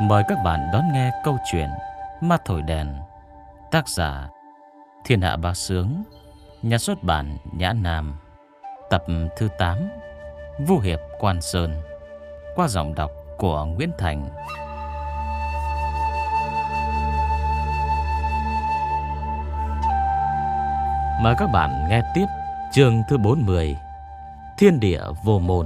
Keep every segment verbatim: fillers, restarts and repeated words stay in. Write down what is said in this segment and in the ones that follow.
Mời các bạn đón nghe câu chuyện Ma Thổi Đèn. Tác giả Thiên Hạ Bá Sướng, nhà xuất bản Nhã Nam. Tập thứ tám, Vu Hiệp Quan Sơn, qua giọng đọc của Nguyễn Thành. Mời các bạn nghe tiếp chương thứ bốn mươi, Thiên Địa Vô Môn.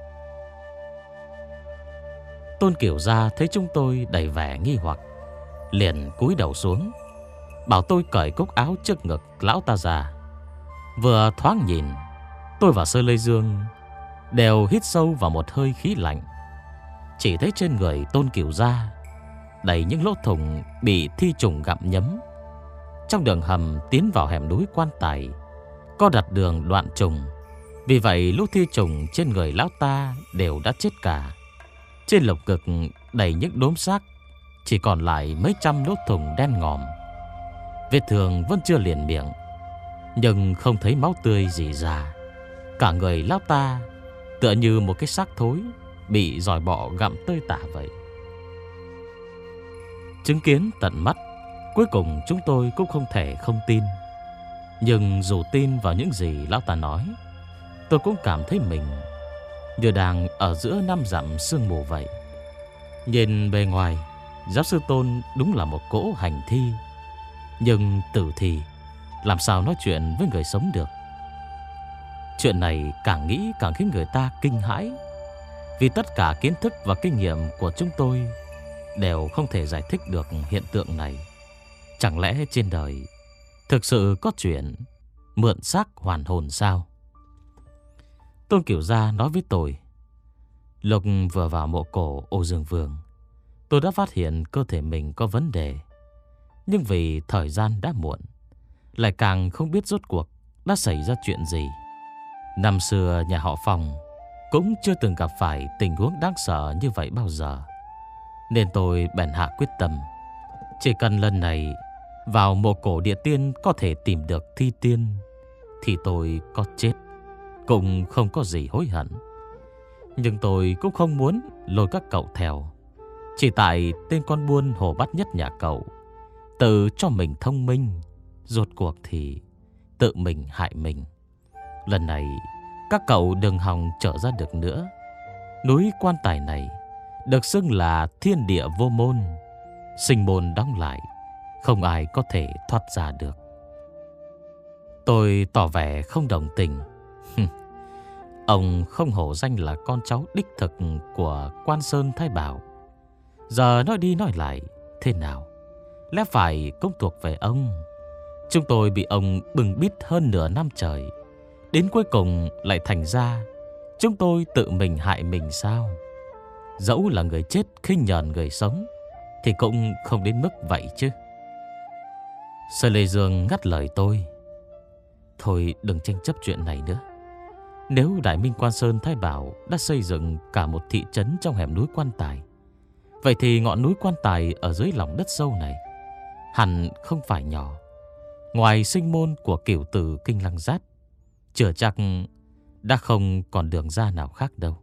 Tôn Kiểu Gia thấy chúng tôi đầy vẻ nghi hoặc, liền cúi đầu xuống, bảo tôi cởi cúc áo trước ngực lão ta ra. Vừa thoáng nhìn, tôi và Sơ Lê Dương đều hít sâu vào một hơi khí lạnh. Chỉ thấy trên người Tôn Kiểu Gia đầy những lỗ thủng bị thi trùng gặm nhấm. Trong đường hầm tiến vào hẻm núi Quan Tài có đặt đường đoạn trùng, vì vậy lũ thi trùng trên người lão ta đều đã chết cả. Trên lồng ngực đầy những đốm xác, chỉ còn lại mấy trăm lỗ thủng đen ngòm. Vết thương vẫn chưa liền miệng, nhưng không thấy máu tươi gì ra. Cả người lão ta tựa như một cái xác thối bị giòi bọ gặm tơi tả vậy. Chứng kiến tận mắt, cuối cùng chúng tôi cũng không thể không tin. Nhưng dù tin vào những gì lão ta nói, tôi cũng cảm thấy mình như đang ở giữa năm dặm sương mù vậy. Nhìn bề ngoài, giáo sư Tôn đúng là một cỗ hành thi, nhưng tử thi làm sao nói chuyện với người sống được. Chuyện này càng nghĩ càng khiến người ta kinh hãi, vì tất cả kiến thức và kinh nghiệm của chúng tôi đều không thể giải thích được hiện tượng này. Chẳng lẽ trên đời thực sự có chuyện mượn xác hoàn hồn sao? Tôn Kiểu Gia nói với tôi, lúc vừa vào mộ cổ Ô Dương Vương, tôi đã phát hiện cơ thể mình có vấn đề. Nhưng vì thời gian đã muộn, lại càng không biết rốt cuộc đã xảy ra chuyện gì. Năm xưa nhà họ Phong cũng chưa từng gặp phải tình huống đáng sợ như vậy bao giờ, nên tôi bèn hạ quyết tâm, chỉ cần lần này vào mộ cổ địa tiên có thể tìm được thi tiên, thì tôi có chết cũng không có gì hối hận. Nhưng tôi cũng không muốn lôi các cậu theo, chỉ tại tên con buôn hồ bát nhất nhà cậu tự cho mình thông minh, rốt cuộc thì tự mình hại mình. Lần này các cậu đừng hòng trở ra được nữa. Núi Quan Tài này được xưng là thiên địa vô môn, sinh môn đóng lại, không ai có thể thoát ra được. Tôi tỏ vẻ không đồng tình. Ông không hổ danh là con cháu đích thực của Quan Sơn Thái Bảo. Giờ nói đi nói lại thế nào, lẽ phải cũng thuộc về ông. Chúng tôi bị ông bưng bít hơn nửa năm trời, đến cuối cùng lại thành ra chúng tôi tự mình hại mình sao? Dẫu là người chết khinh nhờn người sống thì cũng không đến mức vậy chứ. Sơ Lê Dương ngắt lời tôi, thôi đừng tranh chấp chuyện này nữa. Nếu Đại Minh Quan Sơn Thái Bảo đã xây dựng cả một thị trấn trong hẻm núi Quan Tài, vậy thì ngọn núi Quan Tài ở dưới lòng đất sâu này hẳn không phải nhỏ. Ngoài sinh môn của cửu tử Kinh Lăng Giáp, chưa chắc đã không còn đường ra nào khác đâu.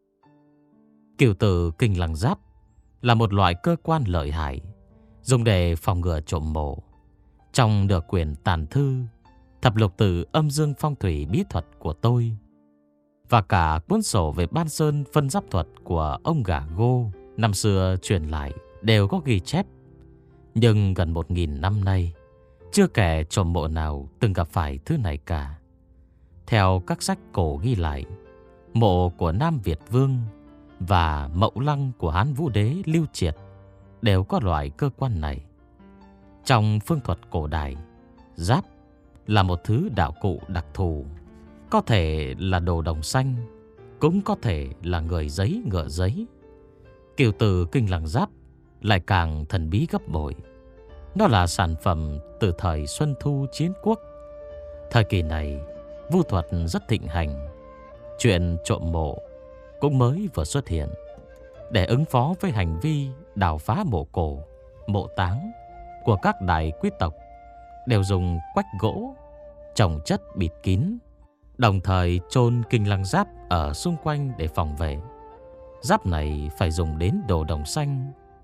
Cửu tử Kinh Lăng Giáp là một loại cơ quan lợi hại, dùng để phòng ngừa trộm mộ. Trong nửa quyển tàn thư Thập lục tử âm dương phong thủy bí thuật của tôi, và cả cuốn sổ về Ban Sơn phân giáp thuật của ông Gà Gô năm xưa truyền lại, đều có ghi chép. Nhưng gần một nghìn năm nay, chưa kẻ trộm mộ nào từng gặp phải thứ này cả. Theo các sách cổ ghi lại, mộ của Nam Việt Vương và mậu lăng của Hán Vũ Đế Lưu Triệt đều có loại cơ quan này. Trong phương thuật cổ đại, giáp là một thứ đạo cụ đặc thù, có thể là đồ đồng xanh, cũng có thể là người giấy ngựa giấy. Cửu tử Kinh Lăng Giáp lại càng thần bí gấp bội. Nó là sản phẩm từ thời Xuân Thu Chiến Quốc. Thời kỳ này, vu thuật rất thịnh hành. Chuyện trộm mộ cũng mới vừa xuất hiện. Để ứng phó với hành vi đào phá mộ cổ, mộ táng của các đại quý tộc, đều dùng quách gỗ trồng chất bịt kín, đồng thời chôn Kinh Lăng Giáp ở xung quanh để phòng vệ. Giáp này phải dùng đến đồ đồng xanh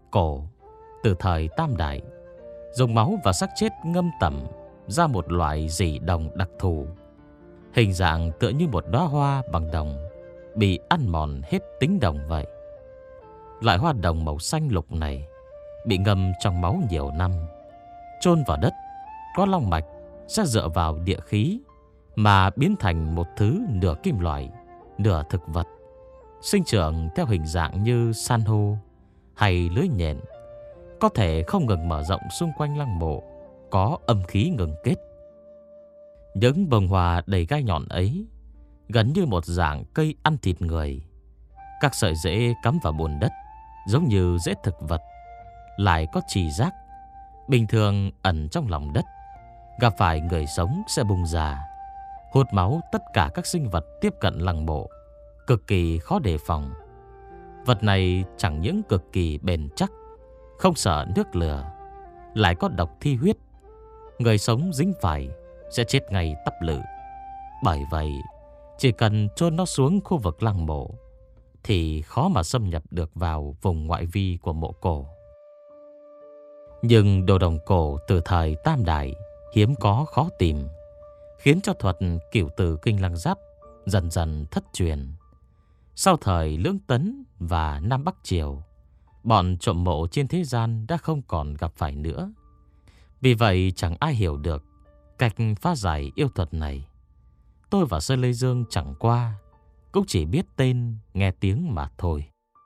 cổ từ thời Tam Đại, dùng máu và xác chết ngâm tẩm ra một loại dỉ đồng đặc thù, hình dạng tựa như một đóa hoa bằng đồng bị ăn mòn hết tính đồng vậy. Loại hoa đồng màu xanh lục này bị ngâm trong máu nhiều năm, chôn vào đất, có long mạch sẽ dựa vào địa khí mà biến thành một thứ nửa kim loại, nửa thực vật, sinh trưởng theo hình dạng như san hô hay lưới nhện, có thể không ngừng mở rộng xung quanh lăng mộ, có âm khí ngừng kết. Những bông hoa đầy gai nhọn ấy gần như một dạng cây ăn thịt người. Các sợi rễ cắm vào bùn đất giống như rễ thực vật, lại có trì giác, bình thường ẩn trong lòng đất, gặp phải người sống sẽ bung ra, hút máu tất cả các sinh vật tiếp cận lăng mộ, cực kỳ khó đề phòng. Vật này chẳng những cực kỳ bền chắc, không sợ nước lửa, lại có độc thi huyết. Người sống dính phải sẽ chết ngay tắp lự. Bởi vậy, chỉ cần chôn nó xuống khu vực lăng mộ thì khó mà xâm nhập được vào vùng ngoại vi của mộ cổ. Nhưng đồ đồng cổ từ thời Tam Đại hiếm có, khó tìm, khiến cho thuật cửu tử kinh lăng giáp dần dần thất truyền. Sau thời Lưỡng Tấn và Nam Bắc Triều, bọn trộm mộ trên thế gian đã không còn gặp phải nữa. Vì vậy chẳng ai hiểu được cách phá giải yêu thuật này. Tôi và Sơn Lê Dương chẳng qua cũng chỉ biết tên, nghe tiếng mà thôi.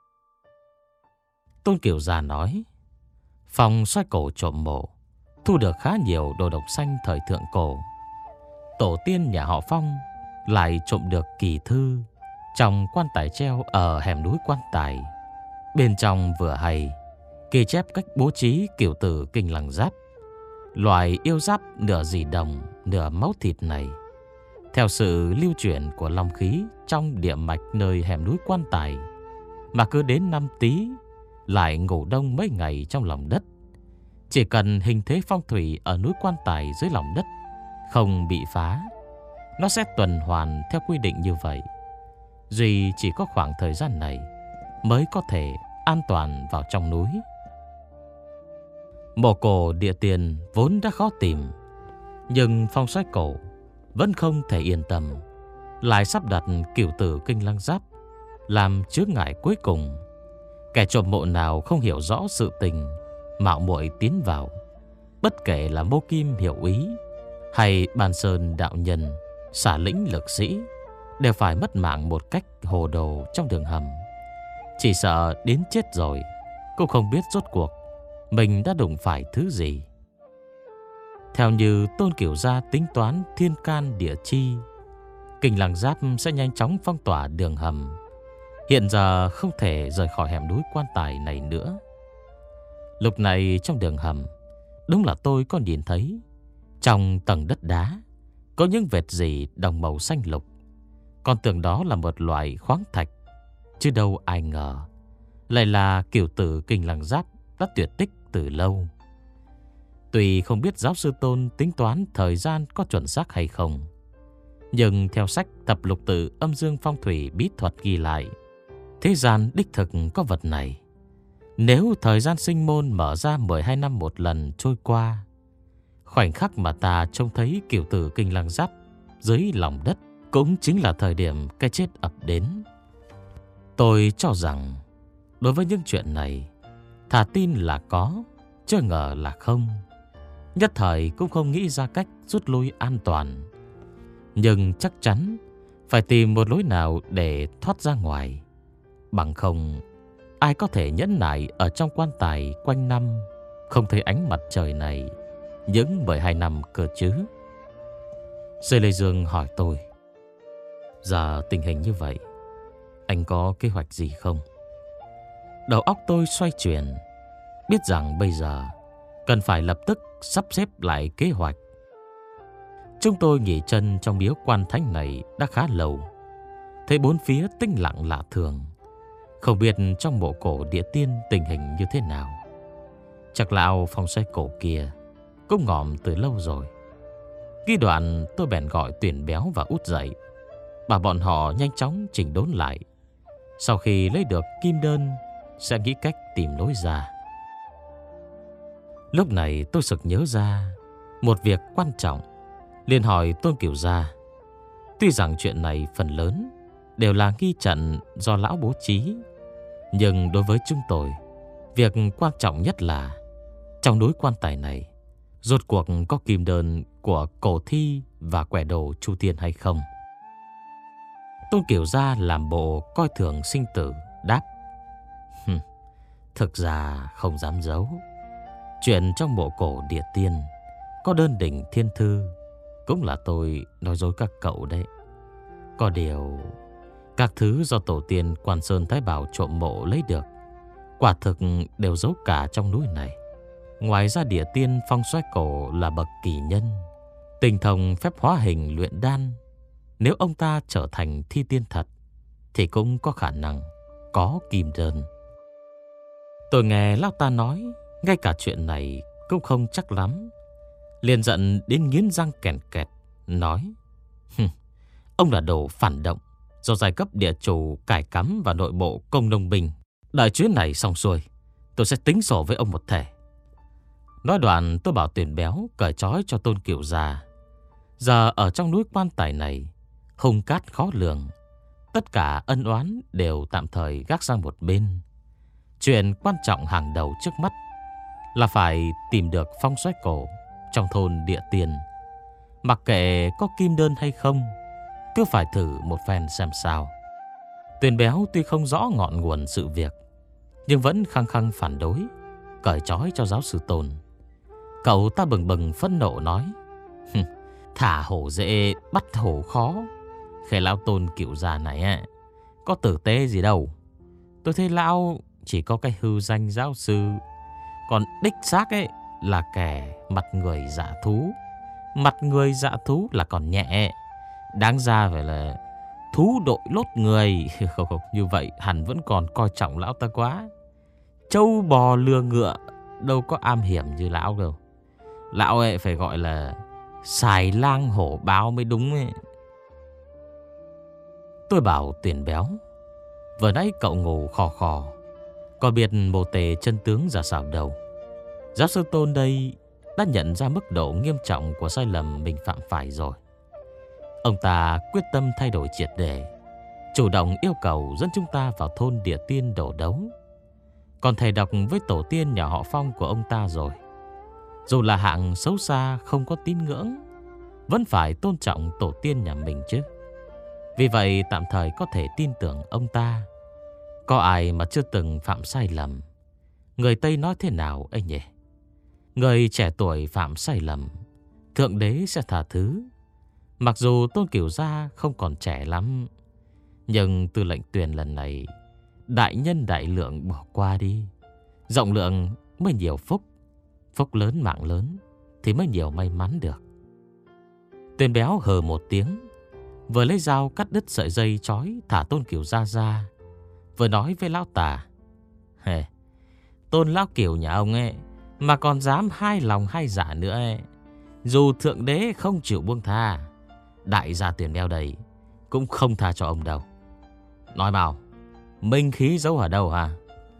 Tôn Kiều Già nói, phòng xoay cổ trộm mộ thu được khá nhiều đồ độc xanh thời thượng cổ. Tổ tiên nhà họ Phong lại trộm được kỳ thư trong quan tài treo ở hẻm núi Quan Tài. Bên trong vừa hay ghi chép cách bố trí cửu tử kinh lăng giáp. Loài yêu giáp nửa dì đồng, nửa máu thịt này, theo sự lưu chuyển của long khí trong địa mạch nơi hẻm núi Quan Tài, mà cứ đến năm Tý lại ngủ đông mấy ngày trong lòng đất. Chỉ cần hình thế phong thủy ở núi Quan Tài dưới lòng đất không bị phá, nó sẽ tuần hoàn theo quy định như vậy. Duy chỉ có khoảng thời gian này mới có thể an toàn vào trong núi. Mộ cổ địa tiền vốn đã khó tìm, nhưng phong xoay cổ vẫn không thể yên tâm, lại sắp đặt cửu tử kinh lăng giáp làm chướng ngại cuối cùng. Kẻ trộm mộ nào không hiểu rõ sự tình, mạo muội tiến vào, bất kể là Mô Kim hiểu ý hay Bàn Sơn đạo nhân, xả lĩnh lực sĩ, đều phải mất mạng một cách hồ đồ trong đường hầm. Chỉ sợ đến chết rồi cũng không biết rốt cuộc mình đã đụng phải thứ gì. Theo như Tôn Kiều Gia tính toán thiên can địa chi, kinh lăng giáp sẽ nhanh chóng phong tỏa đường hầm. Hiện giờ không thể rời khỏi hẻm núi Quan Tài này nữa. Lúc này trong đường hầm, đúng là tôi có nhìn thấy trong tầng đất đá có những vệt gì đồng màu xanh lục. Còn tưởng đó là một loại khoáng thạch, chứ đâu ai ngờ lại là cửu tử kinh lăng giáp đã tuyệt tích từ lâu. Tuy không biết giáo sư Tôn tính toán thời gian có chuẩn xác hay không, nhưng theo sách Thập Lục Tự Âm Dương Phong Thủy Bí Thuật ghi lại, thế gian đích thực có vật này. Nếu thời gian sinh môn mở ra mười hai năm một lần trôi qua, khoảnh khắc mà ta trông thấy cửu tử kinh lăng giáp dưới lòng đất cũng chính là thời điểm cái chết ập đến. Tôi cho rằng đối với những chuyện này, thà tin là có, chứ ngờ là không. Nhất thời cũng không nghĩ ra cách rút lui an toàn, nhưng chắc chắn phải tìm một lối nào để thoát ra ngoài. Bằng không, ai có thể nhẫn nại ở trong quan tài quanh năm không thấy ánh mặt trời này những mười hai năm cơ chứ? Dê Lê Dương hỏi tôi, giờ tình hình như vậy, anh có kế hoạch gì không? Đầu óc tôi xoay chuyển, biết rằng bây giờ cần phải lập tức sắp xếp lại kế hoạch. Chúng tôi nghỉ chân trong miếu quan thánh này đã khá lâu, thấy bốn phía tĩnh lặng lạ thường. Không biết trong mộ cổ địa tiên tình hình như thế nào. Chắc là ao phòng xoay cổ kia cũng ngòm từ lâu rồi. Ghi đoạn tôi bèn gọi Tuyển Béo và Út dậy, bảo bọn họ nhanh chóng chỉnh đốn lại. Sau khi lấy được kim đơn sẽ nghĩ cách tìm lối ra. Lúc này tôi sực nhớ ra một việc quan trọng, liền hỏi Tôn Cửu Gia. Tuy rằng chuyện này phần lớn đều là nghi trận do lão bố trí, nhưng đối với chúng tôi, việc quan trọng nhất là trong núi quan tài này rốt cuộc có kim đơn của cổ thi và quẻ đồ Chu Thiên hay không. Tôn Cửu Gia làm bộ coi thường sinh tử, đáp: Hừm, thực ra không dám giấu, chuyện trong mộ cổ địa tiên có đơn đỉnh thiên thư cũng là tôi nói dối các cậu đấy. Có điều các thứ do tổ tiên Quan Sơn Thái Bảo trộm mộ lấy được quả thực đều giấu cả trong núi này. Ngoài ra địa tiên phong soái cổ là bậc kỳ nhân, tinh thông phép hóa hình luyện đan. Nếu ông ta trở thành thi tiên thật thì cũng có khả năng có kim đơn. Tôi nghe lão ta nói ngay cả chuyện này cũng không chắc lắm, liền giận đến nghiến răng kèn kẹt, nói: Ông là đồ phản động do giai cấp địa chủ cài cắm vào nội bộ công nông binh. Đợi chuyến này xong xuôi, tôi sẽ tính sổ với ông một thể. Nói đoạn tôi bảo Tuyển Béo cởi trói cho Tôn Cửu Gia. Giờ ở trong núi quan tài này hung cát khó lường, tất cả ân oán đều tạm thời gác sang một bên. Chuyện quan trọng hàng đầu trước mắt là phải tìm được phong soái cổ trong thôn địa tiên. Mặc kệ có kim đơn hay không, cứ phải thử một phen xem sao. Tuyển Béo tuy không rõ ngọn nguồn sự việc, nhưng vẫn khăng khăng phản đối, cởi trói cho giáo sư Tôn. Cậu ta bừng bừng phẫn nộ nói: Thả hổ dễ bắt hổ khó. Khẽ lão Tôn Cửu Gia này á, có tử tế gì đâu. Tôi thấy lão chỉ có cái hư danh giáo sư, còn đích xác ấy là kẻ mặt người dạ thú. Mặt người dạ thú là còn nhẹ, đáng ra phải là thú đội lốt người. Không không, như vậy hẳn vẫn còn coi trọng lão ta quá. Trâu bò lừa ngựa đâu có am hiểm như lão đâu. Lão ấy phải gọi là xài lang hổ báo mới đúng ấy. Tôi bảo Tuyển Béo: Vừa nãy cậu ngủ khò khò, có biết mô tề chân tướng ra sao đâu. Giáo sư Tôn đây đã nhận ra mức độ nghiêm trọng của sai lầm mình phạm phải rồi. Ông ta quyết tâm thay đổi triệt để, chủ động yêu cầu dẫn chúng ta vào thôn địa tiên đổ đấu. Còn thầy đọc với tổ tiên nhà họ Phong của ông ta rồi. Dù là hạng xấu xa không có tín ngưỡng, vẫn phải tôn trọng tổ tiên nhà mình chứ. Vì vậy tạm thời có thể tin tưởng ông ta. Có ai mà chưa từng phạm sai lầm. Người Tây nói thế nào ấy nhỉ? Người trẻ tuổi phạm sai lầm, Thượng Đế sẽ tha thứ. Mặc dù Tôn Cửu Gia không còn trẻ lắm, nhưng tư lệnh Tuyền lần này đại nhân đại lượng bỏ qua đi. Rộng lượng mới nhiều phúc, phúc lớn mạng lớn thì mới nhiều may mắn được. Tuyển Béo hờ một tiếng, vừa lấy dao cắt đứt sợi dây trói thả Tôn Cửu Gia ra, vừa nói với lão Tà: Hề, Tôn lão Cửu nhà ông ấy mà còn dám hai lòng hai dạ nữa ấy, dù Thượng Đế không chịu buông tha, đại gia Tuyển Béo đây cũng không tha cho ông đâu. Nói mau, minh khí giấu ở đâu hả?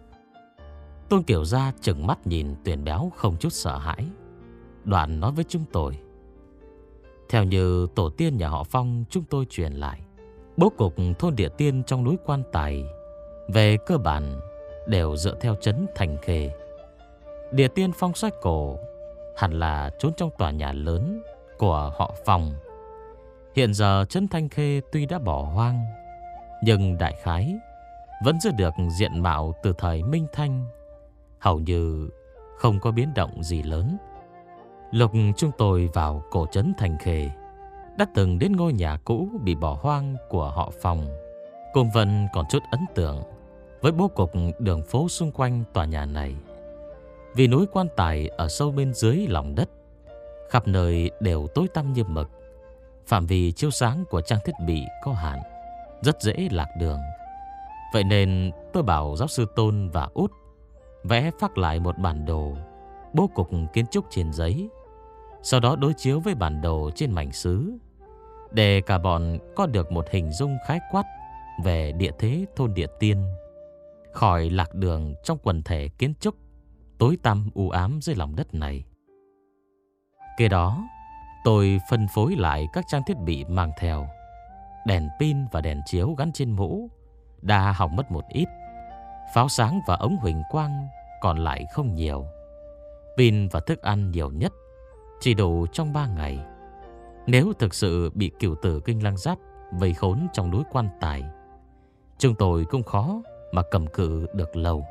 Tôn Cửu Gia trừng mắt nhìn Tuyển Béo không chút sợ hãi, đoạn nói với chúng tôi: Theo như tổ tiên nhà họ Phong chúng tôi truyền lại, bố cục thôn địa tiên trong núi quan tài về cơ bản đều dựa theo trấn Thành Khê. Địa tiên phong soái cổ hẳn là trốn trong tòa nhà lớn của họ Phong. Hiện giờ trấn Thanh Khê tuy đã bỏ hoang, nhưng đại khái vẫn giữ được diện mạo từ thời Minh Thanh, hầu như không có biến động gì lớn. Lúc chúng tôi vào cổ trấn Thành Khê, đã từng đến ngôi nhà cũ bị bỏ hoang của họ Phong. Cùng Vân còn chút ấn tượng với bố cục đường phố xung quanh tòa nhà này. Vì núi quan tài ở sâu bên dưới lòng đất, khắp nơi đều tối tăm như mực. Phạm vi chiếu sáng của trang thiết bị có hạn, rất dễ lạc đường. Vậy nên tôi bảo giáo sư Tôn và Út vẽ phác lại một bản đồ bố cục kiến trúc trên giấy, sau đó đối chiếu với bản đồ trên mảnh sứ, để cả bọn có được một hình dung khái quát về địa thế thôn địa tiên, khỏi lạc đường trong quần thể kiến trúc tối tăm u ám dưới lòng đất này. Kế đó, tôi phân phối lại các trang thiết bị mang theo. Đèn pin và đèn chiếu gắn trên mũ đã hỏng mất một ít. Pháo sáng và ống huỳnh quang còn lại không nhiều. Pin và thức ăn nhiều nhất chỉ đủ trong ba ngày. Nếu thực sự bị cửu tử Kinh Lăng Giáp vây khốn trong núi Quan Tài, chúng tôi cũng khó mà cầm cự được lâu.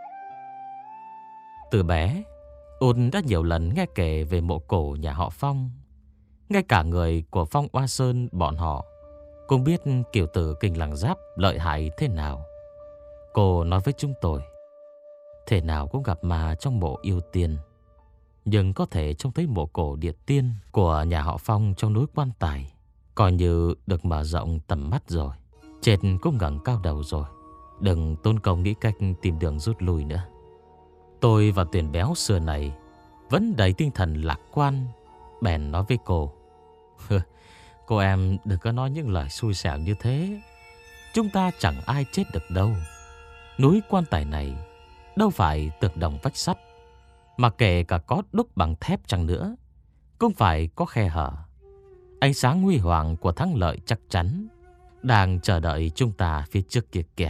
Từ bé, Ôn đã nhiều lần nghe kể về mộ cổ nhà họ Phong. Ngay cả người của Phong Oa Sơn bọn họ cũng biết cửu tử Kinh Lăng Giáp lợi hại thế nào. Cô nói với chúng tôi, thể nào cũng gặp ma trong mộ yêu tiên, nhưng có thể trông thấy mộ cổ địa tiên của nhà họ Phong trong núi Quan Tài, coi như được mở rộng tầm mắt rồi. Chết cũng ngẩng cao đầu rồi, đừng tốn công nghĩ cách tìm đường rút lui nữa. Tôi và Tuyền Béo xưa này vẫn đầy tinh thần lạc quan, bèn nói với cô, cô em đừng có nói những lời xui xẻo như thế. Chúng ta chẳng ai chết được đâu. Núi Quan Tài này đâu phải tường đồng vách sắt, mà kể cả có đúc bằng thép chăng nữa cũng phải có khe hở. Ánh sáng huy hoàng của thắng lợi chắc chắn đang chờ đợi chúng ta phía trước kia kìa.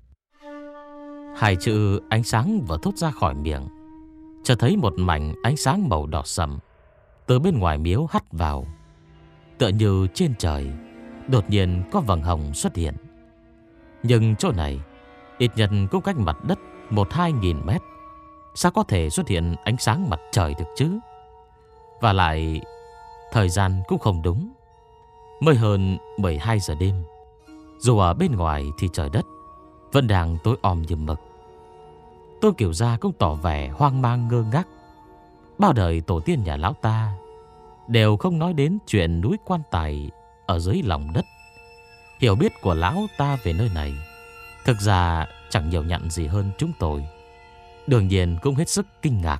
Hai chữ ánh sáng vừa thốt ra khỏi miệng, cho thấy một mảnh ánh sáng màu đỏ sẫm từ bên ngoài miếu hắt vào, tựa như trên trời đột nhiên có vầng hồng xuất hiện. Nhưng chỗ này ít nhất cũng cách mặt đất một hai nghìn mét, sao có thể xuất hiện ánh sáng mặt trời được chứ? Và lại thời gian cũng không đúng, mới hơn mười hai giờ đêm. Dù ở bên ngoài thì trời đất vẫn đang tối om như mực. Tôi Kiều Gia cũng tỏ vẻ hoang mang ngơ ngác. Bao đời tổ tiên nhà lão ta đều không nói đến chuyện núi Quan Tài ở dưới lòng đất. Hiểu biết của lão ta về nơi này thực ra chẳng nhiều nhặn gì hơn chúng tôi. Đương nhiên cũng hết sức kinh ngạc.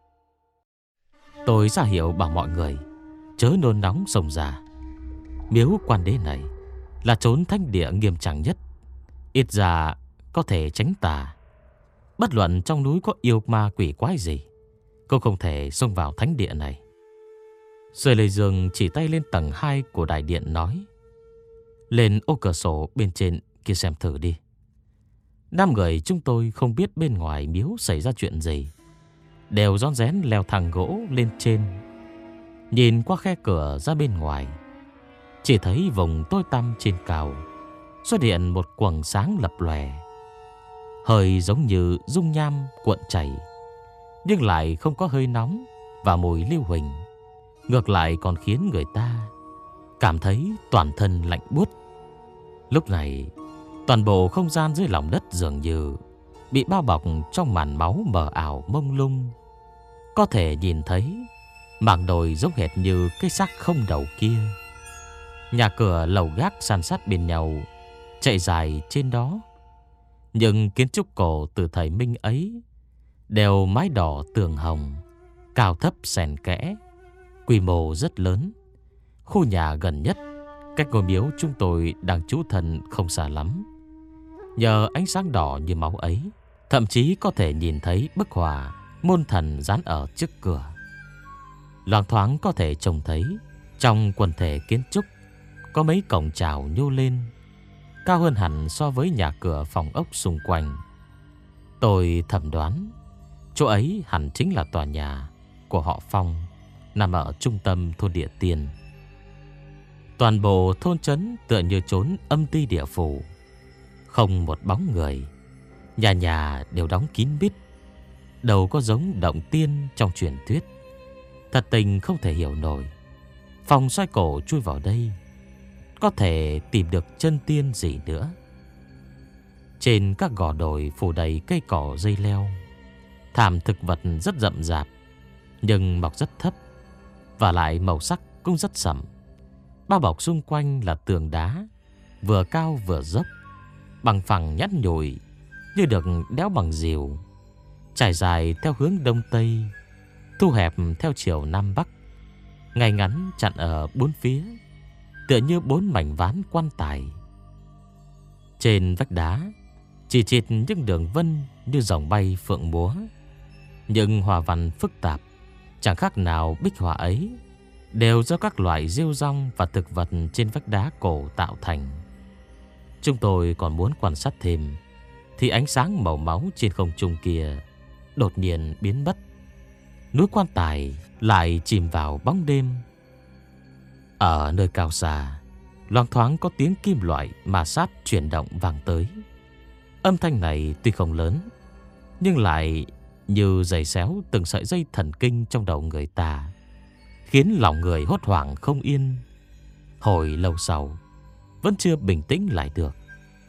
Tôi ra hiệu bảo mọi người chớ nôn nóng xông ra. Miếu Quan Đế này là chốn thánh địa nghiêm trang nhất, ít ra có thể tránh tà. Bất luận trong núi có yêu ma quỷ quái gì, cũng không thể xông vào thánh địa này. Rồi Lê Dương chỉ tay lên tầng hai của đại điện nói, lên ô cửa sổ bên trên kia xem thử đi. Năm người chúng tôi không biết bên ngoài miếu xảy ra chuyện gì, đều rón rén leo thang gỗ lên trên. Nhìn qua khe cửa ra bên ngoài, chỉ thấy vùng tối tăm trên cao xuất hiện một quầng sáng lập lòe, hơi giống như dung nham cuộn chảy, nhưng lại không có hơi nóng và mùi lưu huỳnh. Ngược lại còn khiến người ta cảm thấy toàn thân lạnh buốt. Lúc này, toàn bộ không gian dưới lòng đất dường như bị bao bọc trong màn máu mờ ảo mông lung. Có thể nhìn thấy mảng đồi giống hệt như cái xác không đầu kia. Nhà cửa lầu gác san sát bên nhau chạy dài trên đó. Nhưng kiến trúc cổ từ thời Minh ấy đều mái đỏ tường hồng, cao thấp xen kẽ, quy mô rất lớn. Khu nhà gần nhất cách ngôi miếu chúng tôi đang trú thân không xa lắm. Nhờ ánh sáng đỏ như máu ấy, thậm chí có thể nhìn thấy bức họa môn thần dán ở trước cửa. Loáng thoáng có thể trông thấy trong quần thể kiến trúc có mấy cổng chào nhô lên, cao hơn hẳn so với nhà cửa phòng ốc xung quanh. Tôi thẩm đoán chỗ ấy hẳn chính là tòa nhà của họ Phong, nằm ở trung tâm thôn Địa Tiên. Toàn bộ thôn trấn tựa như chốn âm ti địa phủ, không một bóng người, nhà nhà đều đóng kín mít, đâu có giống động tiên trong truyền thuyết. Thật tình không thể hiểu nổi, Phong xoay cổ chui vào đây có thể tìm được chân tiên gì nữa. Trên các gò đồi phủ đầy cây cỏ dây leo, thảm thực vật rất rậm rạp, nhưng mọc rất thấp, và lại màu sắc cũng rất sẫm. Bao bọc xung quanh là tường đá, vừa cao vừa dốc, bằng phẳng nhẵn nhụi như được đẽo bằng rìu, trải dài theo hướng đông tây, thu hẹp theo chiều nam bắc, ngay ngắn chặn ở bốn phía, tựa như bốn mảnh ván quan tài. Trên vách đá chỉ chịt những đường vân như dòng bay phượng múa. Nhưng hoa văn phức tạp, chẳng khác nào bích họa ấy đều do các loại rêu rong và thực vật trên vách đá cổ tạo thành. Chúng tôi còn muốn quan sát thêm thì ánh sáng màu máu trên không trung kia đột nhiên biến mất. Núi Quan Tài lại chìm vào bóng đêm. Ở nơi cao xa, loang thoáng có tiếng kim loại ma sát chuyển động vang tới. Âm thanh này tuy không lớn, nhưng lại như giày xéo từng sợi dây thần kinh trong đầu người ta, khiến lòng người hốt hoảng không yên. Hồi lâu sau vẫn chưa bình tĩnh lại được.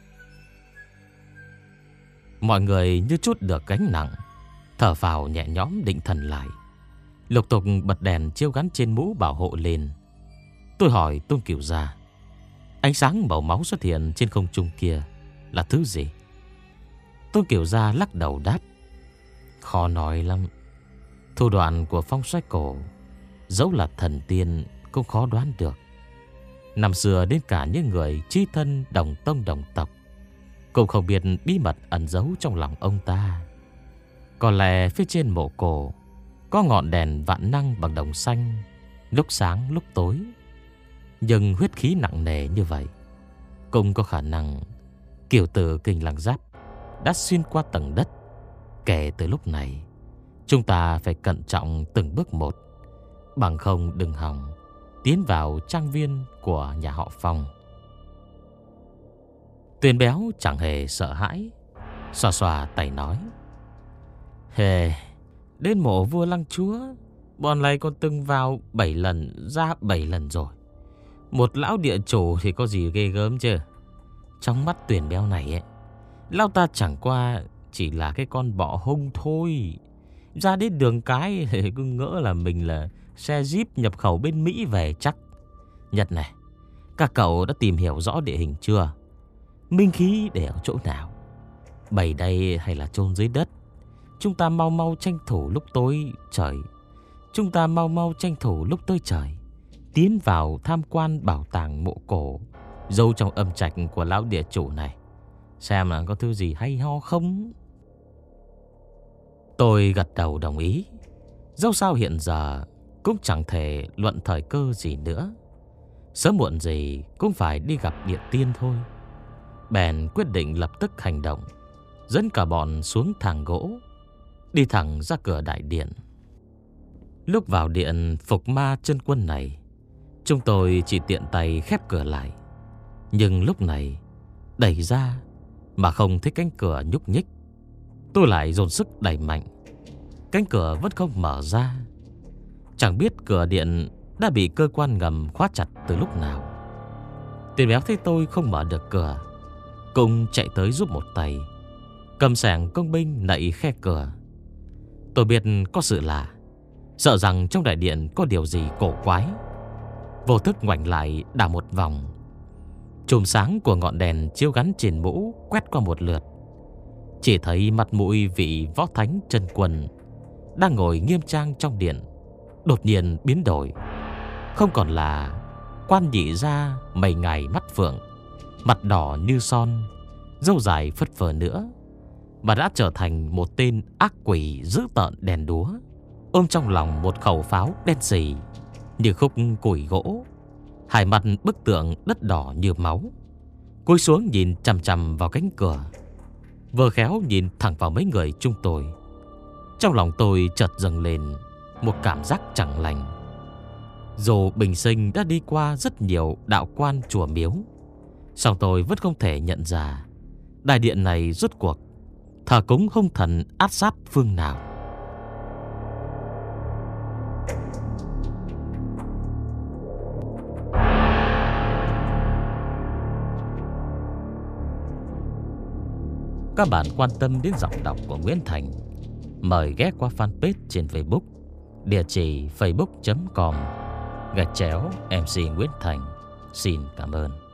Mọi người như trút được gánh nặng, thở phào nhẹ nhõm định thần lại, lục tục bật đèn chiếu gắn trên mũ bảo hộ lên. Tôi hỏi Tôn Cửu Gia, ánh sáng màu máu xuất hiện trên không trung kia là thứ gì? Tôn Cửu Gia lắc đầu đáp, khó nói lắm. Thủ đoạn của phong xoay cổ, dẫu là thần tiên cũng khó đoán được. Năm xưa đến cả những người chí thân đồng tông đồng tộc cũng không biết bí mật ẩn giấu trong lòng ông ta. Có lẽ phía trên mộ cổ có ngọn đèn vạn năng bằng đồng xanh, lúc sáng lúc tối. Nhưng huyết khí nặng nề như vậy, cũng có khả năng kiều tử kinh lăng giáp đã xuyên qua tầng đất. Kể từ lúc này, chúng ta phải cẩn trọng từng bước một, bằng không đừng hòng tiến vào trang viên của nhà họ Phong. Tuyền Béo chẳng hề sợ hãi, xoa xoa tay nói, hề, đến mộ vua Lăng Chúa, bọn này còn từng vào bảy lần ra bảy lần rồi. Một lão địa chủ thì có gì ghê gớm chứ. Trong mắt Tuyền Béo này ấy, lão ta chẳng qua chỉ là cái con bọ hung thôi. Ra đến đường cái thì cứ ngỡ là mình là xe Jeep nhập khẩu bên Mỹ về chắc. Nhật này, các cậu đã tìm hiểu rõ địa hình chưa? Minh khí để ở chỗ nào? Bày đây hay là chôn dưới đất? Chúng ta mau mau tranh thủ lúc tối trời. Chúng ta mau mau tranh thủ lúc tối trời, tiến vào tham quan bảo tàng mộ cổ giấu trong âm trạch của lão địa chủ này, xem là có thứ gì hay ho không. Tôi gật đầu đồng ý. Dẫu sao hiện giờ cũng chẳng thể luận thời cơ gì nữa, sớm muộn gì cũng phải đi gặp địa tiên thôi. Bèn quyết định lập tức hành động, dẫn cả bọn xuống thang gỗ, đi thẳng ra cửa đại điện. Lúc vào điện phục ma chân quân này, chúng tôi chỉ tiện tay khép cửa lại. Nhưng lúc này đẩy ra mà không thấy cánh cửa nhúc nhích. Tôi lại dồn sức đẩy mạnh, cánh cửa vẫn không mở ra. Chẳng biết cửa điện đã bị cơ quan ngầm khóa chặt từ lúc nào. Tuyền Béo thấy tôi không mở được cửa, cùng chạy tới giúp một tay, cầm xẻng công binh nạy khe cửa. Tôi biết có sự lạ, sợ rằng trong đại điện có điều gì cổ quái. Vô thức ngoảnh lại đảo một vòng. Chùm sáng của ngọn đèn chiếu gắn trên mũ quét qua một lượt, chỉ thấy mặt mũi vị võ thánh chân quân đang ngồi nghiêm trang trong điện đột nhiên biến đổi. Không còn là quan nhị gia mày ngài mắt phượng, mặt đỏ như son, râu dài phất phơ nữa, mà đã trở thành một tên ác quỷ dữ tợn đèn đúa, ôm trong lòng một khẩu pháo đen sì như khúc củi gỗ, hai mặt bức tượng đất đỏ như máu, cúi xuống nhìn chằm chằm vào cánh cửa, vừa khéo nhìn thẳng vào mấy người chúng tôi. Trong lòng tôi chợt dâng lên một cảm giác chẳng lành. Dù bình sinh đã đi qua rất nhiều đạo quan chùa miếu, song tôi vẫn không thể nhận ra đại điện này rốt cuộc thờ cúng hung thần áp sát phương nào. Các bạn quan tâm đến giọng đọc của Nguyễn Thành, mời ghé qua fanpage trên Facebook, địa chỉ facebook chấm com gạch chéo em xê Nguyễn Thành. Xin cảm ơn.